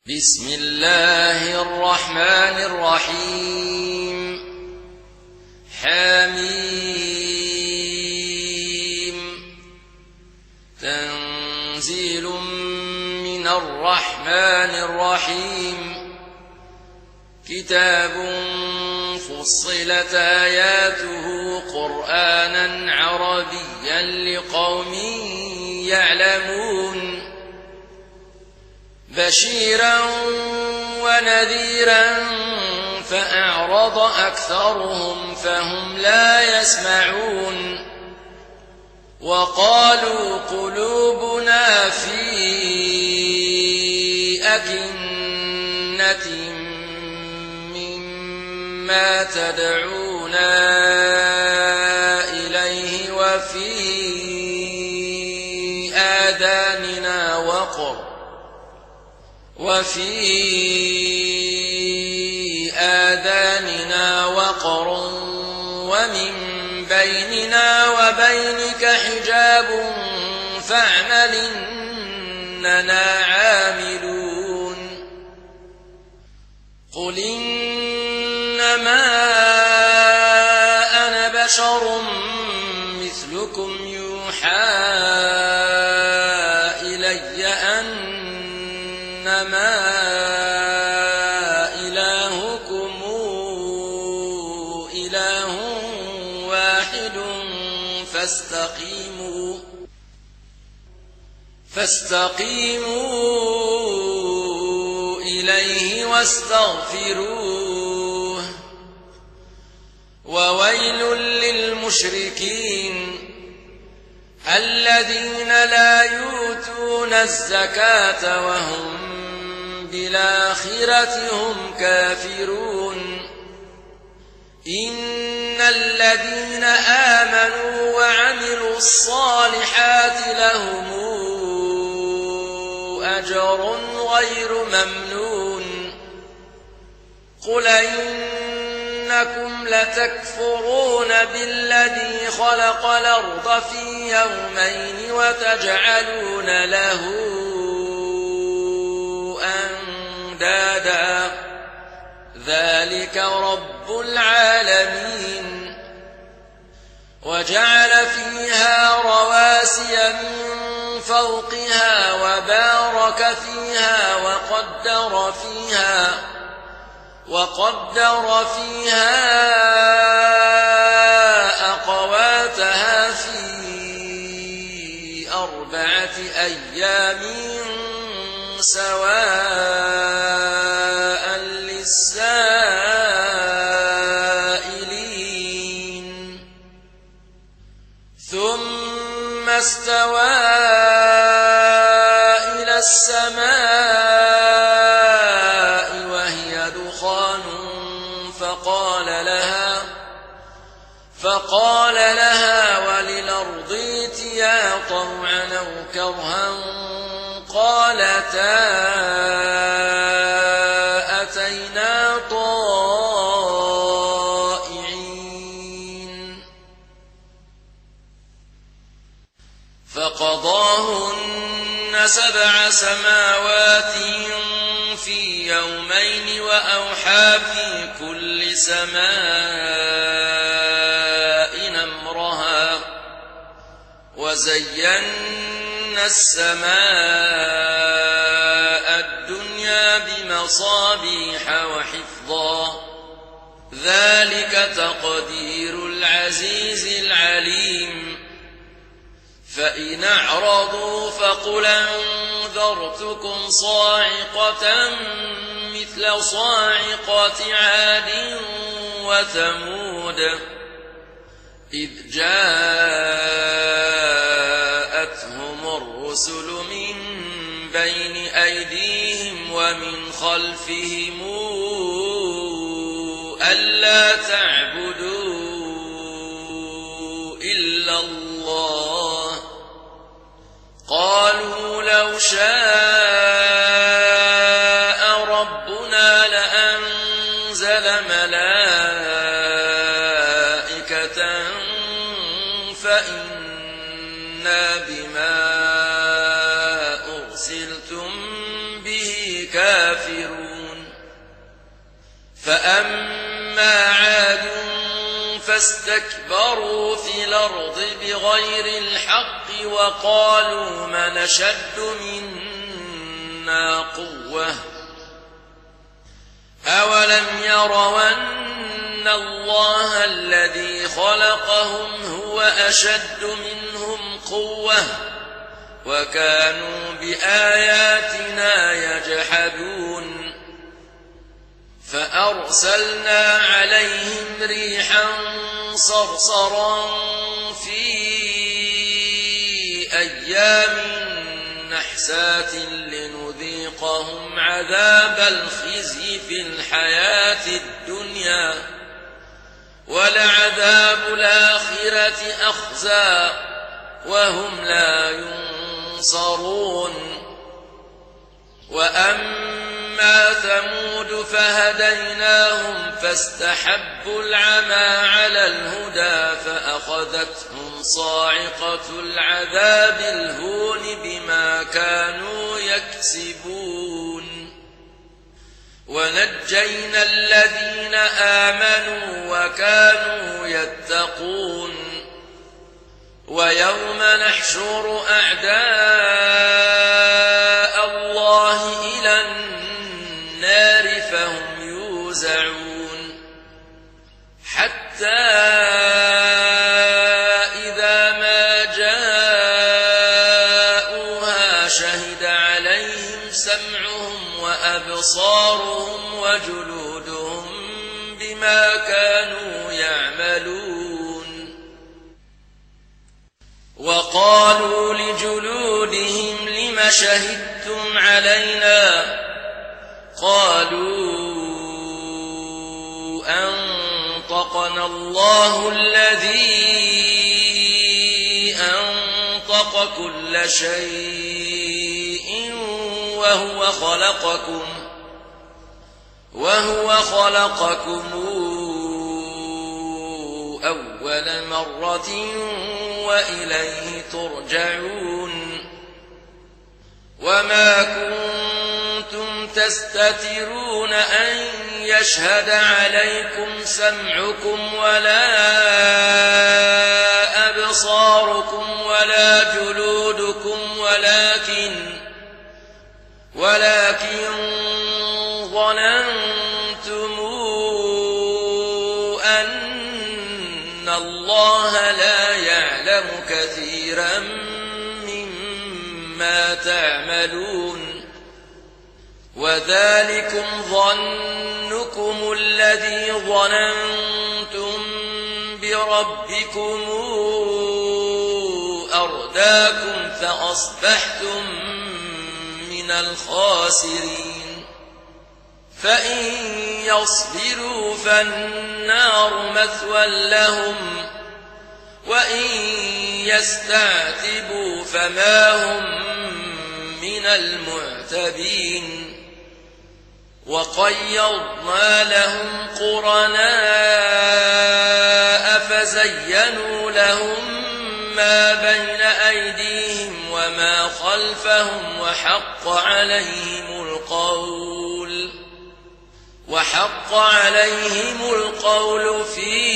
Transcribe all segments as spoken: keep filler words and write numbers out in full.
بسم الله الرحمن الرحيم حميم تنزيل من الرحمن الرحيم كتاب فصلت آياته قرآنا عربيا لقوم يعلمون بشيرا ونذيرا فأعرض أكثرهم فهم لا يسمعون وقالوا قلوبنا في أكنة مما تدعونا إليه وفي آذاننا وقر وفي آذاننا وقر ومن بيننا وبينك حجاب فاعمل إننا عاملون قل إنما أنا بشر مثلكم يوحى إلي أنما إلهكم إله واحد فاستقيموا فاستقيموا إليه واستغفروه وويل للمشركين الذين لا يؤتون الزكاة وهم بالآخرة هم كافرون إن الذين آمنوا وعملوا الصالحات لهم أجر غير ممنون قل إنكم لتكفرون بالذي خلق الأرض في يومين وتجعلون له أندادا ذلك رب العالمين وجعل فيها رواسي من فوقها وبارك فيها وقدر فيها وقدر فيها أقواتها في أربعة أيام سواء للسائلين ثم استوى إلى السماء وهي دخان فقال لها فقال لها وللأرض ائتيا طوعا أو كرها قالتا أتينا طائعين فقضاهن سبع سماوات في يومين وأوحى في كل سماء أمرها وزينا السماء الدنيا بمصابيح وحفظا ذلك تقدير العزيز العليم فإن أعرضوا فقل أنذرتكم صاعقة مثل صاعقة عاد وثمود إذ جاءتهم الرسل من بين أيديهم ومن خلفهم ألا تعبدوا إلا الله قالوا لو شاء ربنا لأنزل ملائكة فإنا بما أرسلتم به كافرون فأما عاد فاستكبروا في الأرض بغير الحق وقالوا من أشد منا قوة أولم يروا أن الله الذي خلقهم هو أشد منهم قوة وكانوا بآياتنا يجحدون فأرسلنا عليهم ريحا صرصرا في أيام نحسات لنذيقهم عذاب الخزي في الحياة الدنيا ولعذاب الآخرة أخزى وهم لا ينصرون وأما ثمود فهديناهم فاستحبوا العمى على الهدى فأخذتهم صاعقة العذاب الهون بما كانوا يكسبون ونجينا الذين آمنوا وكانوا يتقون ويوم نحشر أعداء الله إلى النار فهم يوزعون حتى إذا ما جاءوها شهد عليهم سمعهم وأبصارهم وجلودهم بما كانوا يعملون وقالوا لجلودهم لم شهدتم علينا قالوا أنطقنا الله الذي أنطق كل شيء وهو خلقكم وهو خلقكم أول مرة وإليه ترجعون وما كنتم تستترون أن يشهد عليكم سمعكم ولا أبصاركم ولا جلودكم ولكن ولكن ظننتم أن الله لا يعلم كثيرا مما تعملون وذلكم ظنكم الذي ظننتم بربكم أرداكم فأصبحتم من الخاسرين فإن يصبروا فالنار مثوى لهم وإن يستعتبوا فما هم من المعتبين وقيضنا لهم قرناء فزينوا لهم ما بين أيديهم وما خلفهم وحق عليهم القول وحق عليهم القول في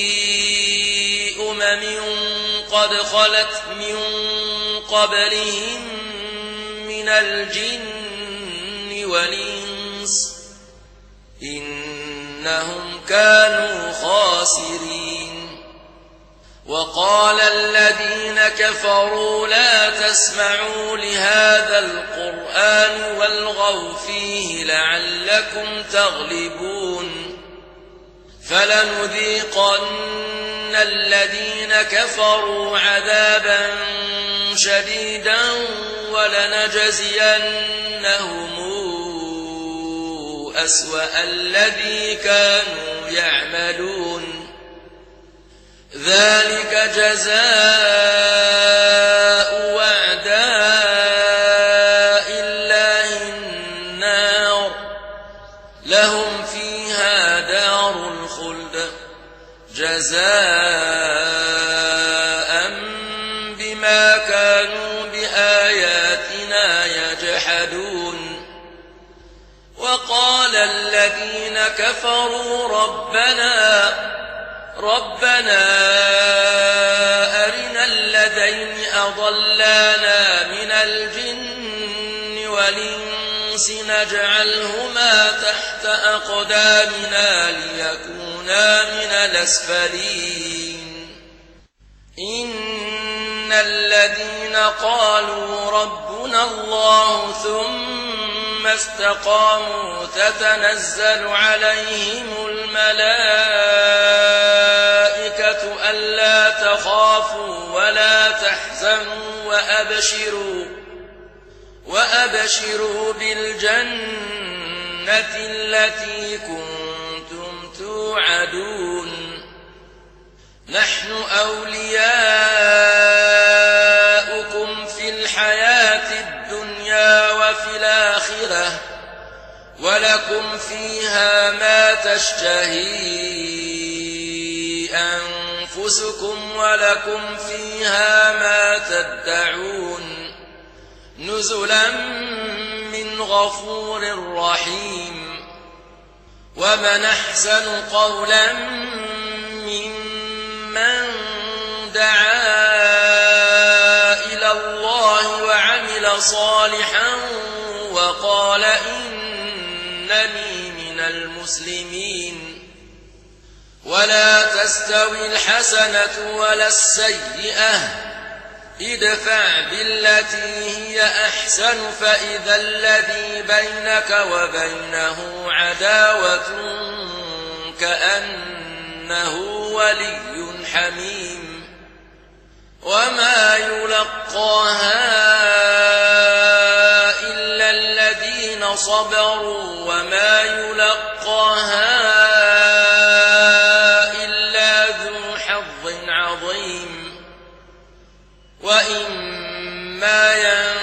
أمم قد خلت من قبلهم من الجن والإنس إنهم كانوا خاسرين وقال الذين كفروا لا تسمعوا لهذا القرآن والغوا فيه لعلكم تغلبون فلنذيقن الذين كفروا عذابا شديدا ولنجزينهم أسوأ الذي كانوا يعملون ذلك جزاء أعداء الله النار لهم فيها دار الخلد جزاء بما كانوا بآياتنا يجحدون الذين كفروا ربنا ربنا أرنا الذين أضلانا من الجن والإنس نجعلهما تحت أقدامنا ليكونا من الأسفلين إن الذين قالوا ربنا الله ثم استقاموا تتنزل عليهم الملائكة ألا تخافوا ولا تحزنوا وأبشروا وأبشروا بالجنة التي كنتم توعدون نحن أولياؤكم في الحياة الدنيا وفي الآخرة ولكم فيها ما تشتهي أنفسكم ولكم فيها ما تدعون نزلا من غفور رحيم ومن أحسن قولا ممن دعا إلى الله وعمل صالحا وقال إنني من المسلمين ولا تستوي الحسنة ولا السيئة ادفع بالتي هي أحسن فإذا الذي بينك وبينه عداوة كأنه ولي حميم وما يلقاها إلا الذين صبروا وما يلقاها إلا ذو حظ عظيم وإما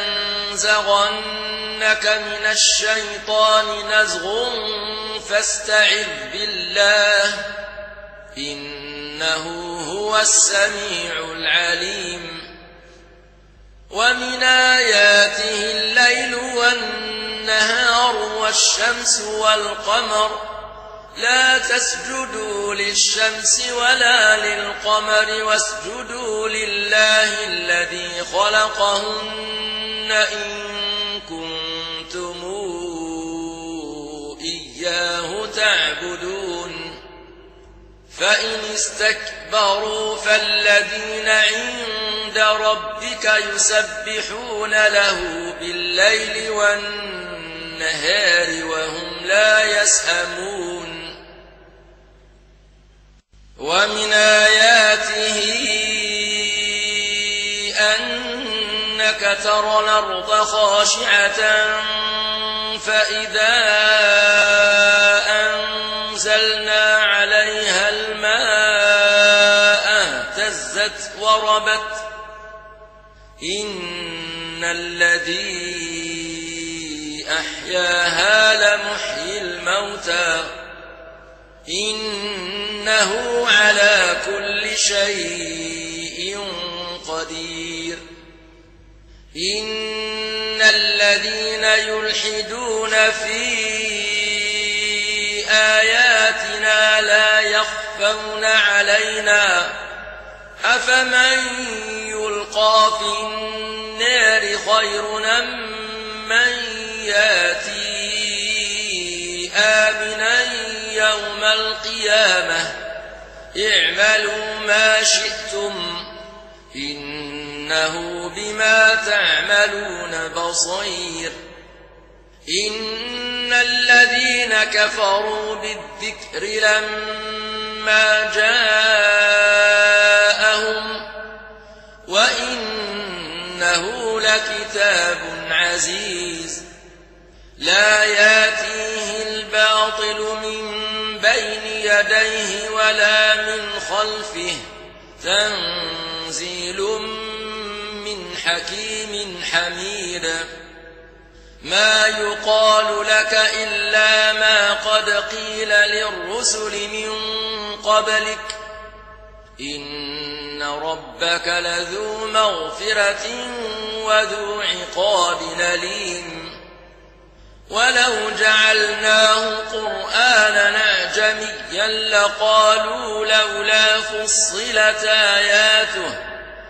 ينزغنك من الشيطان نزغ فاستعذ بالله إنه هو السميع العليم ومن آياته الليل والنهار والشمس والقمر لا تسجدوا للشمس ولا للقمر واسجدوا لله الذي خلقهن إن كنتم إياه تعبدون فإن استكبروا فالذين عند ربك يسبحون له بالليل والنهار وهم لا يسأمون ومن آياته أنك ترى الأرض خاشعة فإذا أنزلنا عليها الماء اهتزت وربت إن الذي أحياها لمحيي الموتى إنه على كل شيء قدير إن الذين يلحدون في آياتنا لا يخفون علينا أفمن يلقى في النار خير أم من ياتي آمنا يوم القيامة اعملوا ما شئتم إنه بما تعملون بصير إن الذين كفروا بالذكر لما جاءهم وإنه لكتاب عزيز لا ياتيه الباطل من بين يديه ولا من خلفه تنزيل من حكيم حميد ما يقال لك إلا ما قد قيل للرسل من قبلك إن ربك لذو مغفرة وذو عقاب أليم ولو جعلناه قرآنا أعجميا لقالوا لولا فصلت آياته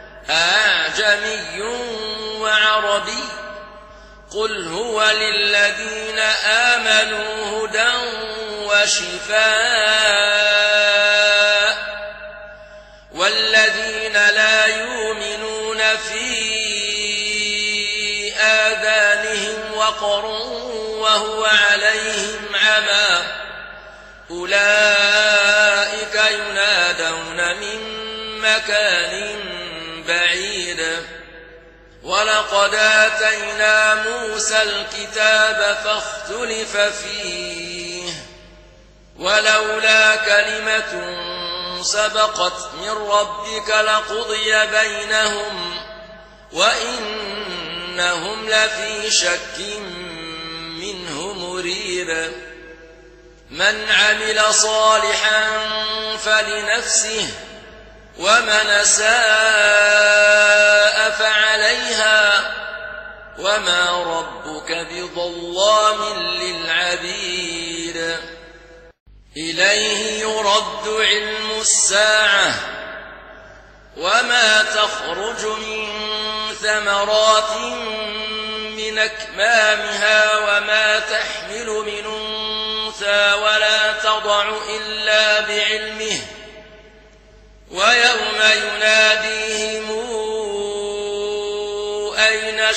أعجمي وعربي قل هو للذين آمنوا هدى وشفاء والذين لا يؤمنون في آذانهم وقر وهو عليهم عمى أولئك ينادون من مكان بعيد ولقد آتينا موسى الكتاب فاختلف فيه ولولا كلمة سبقت من ربك لقضي بينهم وإنهم لفي شك منه مريب من عمل صالحا فلنفسه ومن أساء فعليها وما ربك بظلام للعبيد إليه يرد علم الساعة وما تخرج من ثمرات من أكمامها وما تحمل من أنثى ولا تضع إلا بعلمه ويوم يناديهم أين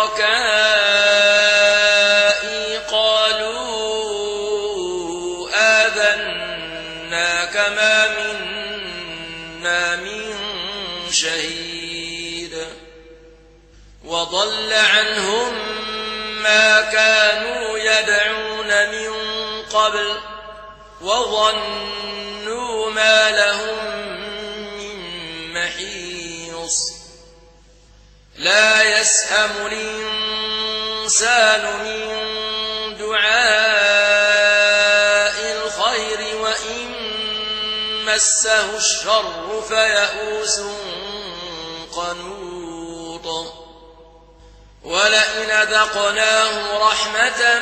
شركائي قالوا آذناك ما منا من شهيد وضل عنهم ما كانوا يدعون من قبل وظنوا ما لهم لا يسأم الإنسان من دعاء الخير وإن مسه الشر فيئوس قنوط ولئن أذقناه رحمة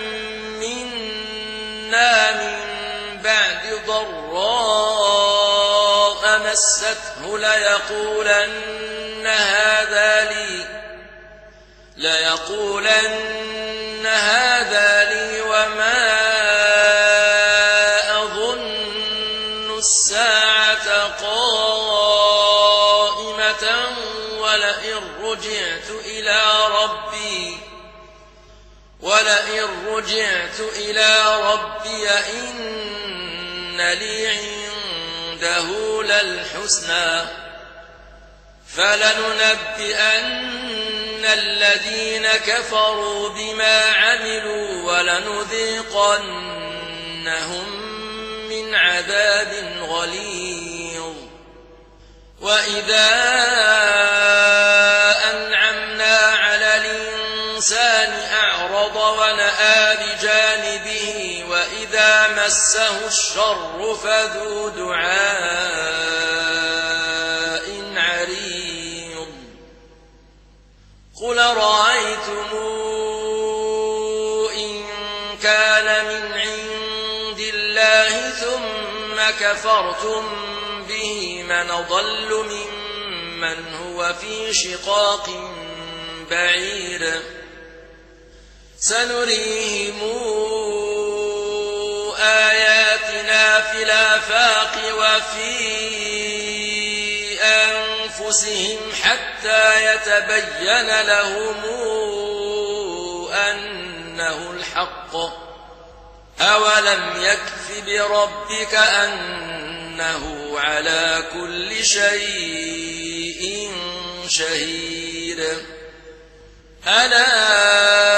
منا من بعد ضراء مسته ليقولن هذا لي ليقولن هذا لي وما أظن الساعة قائمة ولئن رجعت إلى ربي ولئن رجعت إلى ربي إن لي عنده للحسنى فلننبئن الذين كفروا بما عملوا ولنذيقنهم من عذاب غليظ وإذا أنعمنا على الإنسان أعرض ونأى بجانبه وإذا مسه الشر فذو دعاء عريض قل رأيتم إن كان من عند الله ثم كفرتم به من أضل ممن هو في شقاق بعيد سنريهم آياتنا في الآفاق وفي أنفسهم حتى يتبين لهم أنه الحق أولم يكف بربك أنه على كل شيء شهيد ألا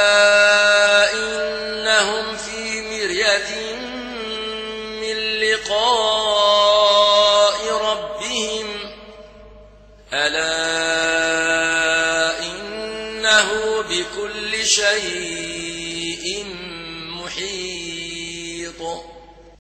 إنهم في مرية من لقاء ربهم ألا إنه بكل شيء